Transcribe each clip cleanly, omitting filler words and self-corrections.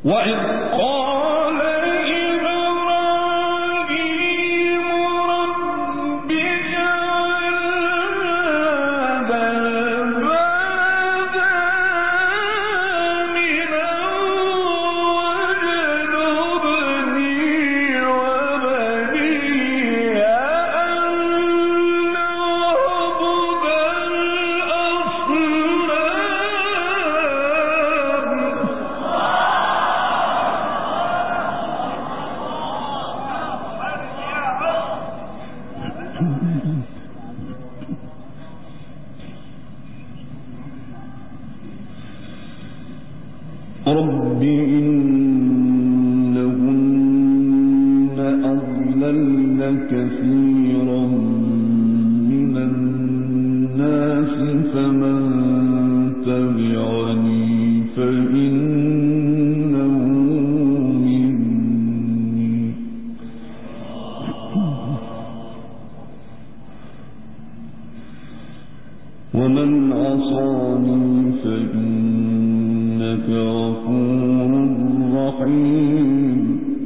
وإذ قال إبراهيم رب اجعل هذا البلد آمنا واجنبني وبني أن نعبد رب إنهن أضللن كثيرا من الناس فمن تبعني فإنه مني ومن عصاني فإنك غفور رحيم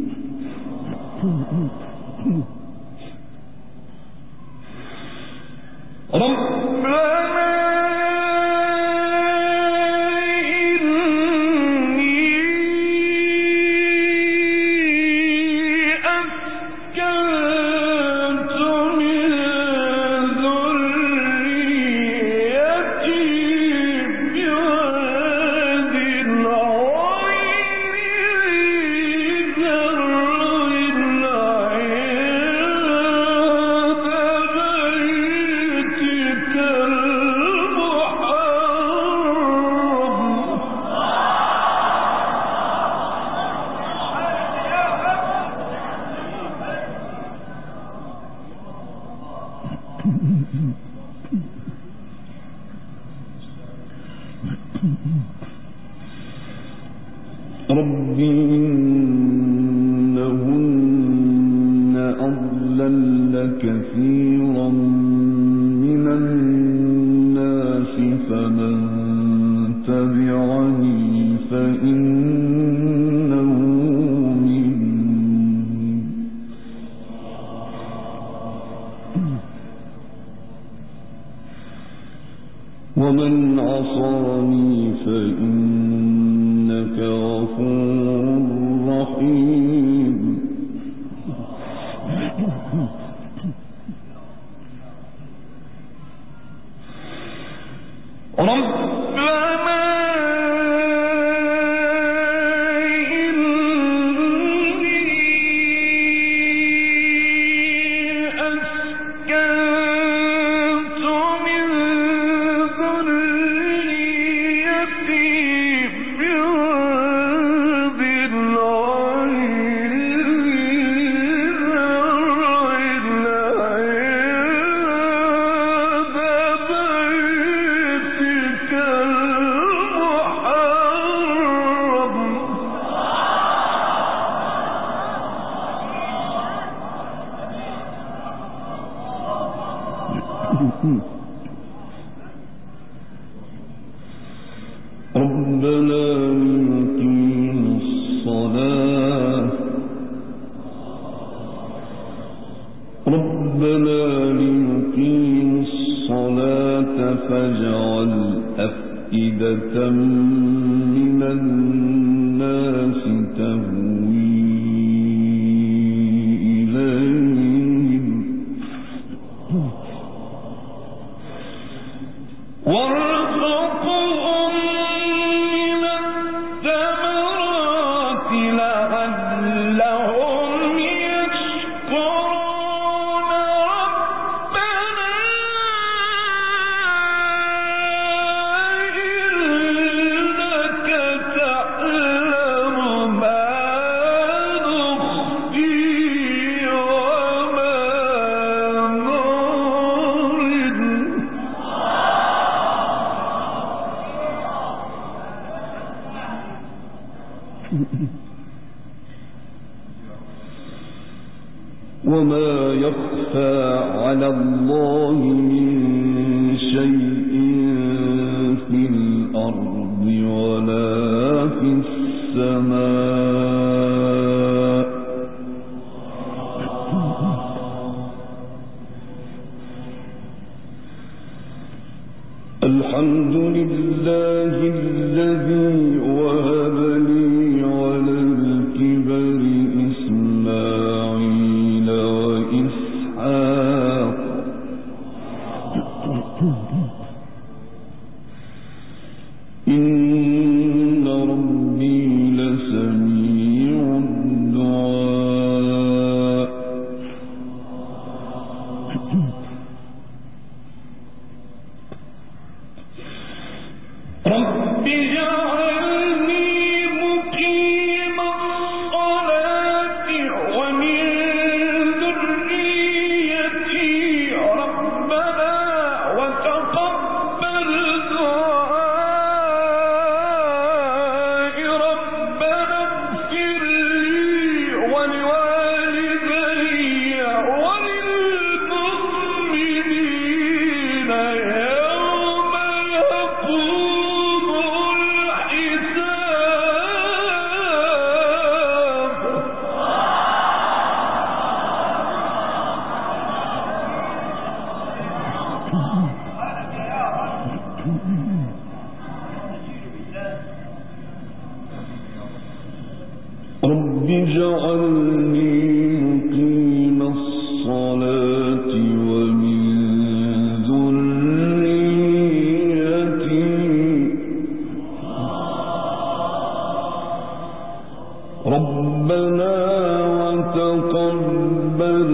ربنا إني أسكنت من ذريتي بواد غير ذي زرع رب إنهن أضللن كثيرا من الناس فمن تبعني فإنه مني ومن عصاني فإنك غفور رحيم ربنا إني أسكنت من ذريتي بواد ربنا ليقيموا الصلاة فاجعل أفئدة من الناس تهوي إليهم وارزقهم من الثمرات لعلهم يشكرون ربنا إنك تعلم ما نخفي وما نعلن وما يخفى على الله من شيء في الأرض ولا في السماء الحمد لله الذي وهب لي على الكبر إسماعيل وإسحاق إن ربي لسميع الدعاء رب اجعلني مقيم الصلاة ومن ذريتي ربنا وتقبل دعائي ربنا اغفر لي ولوالدي وللمؤمنين يوم يقوم الحساب رب اجعلني مقيم الصلاة ومن ذريتي ربنا وتقبل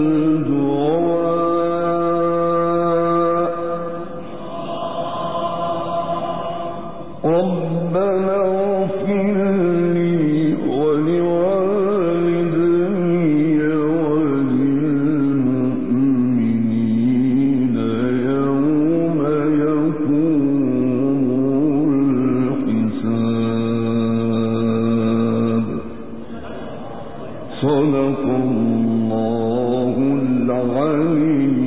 دعاء ربنا اغفر لي ولوالدي وللمؤمنين يوم يقوم الحساب صدق الله العلي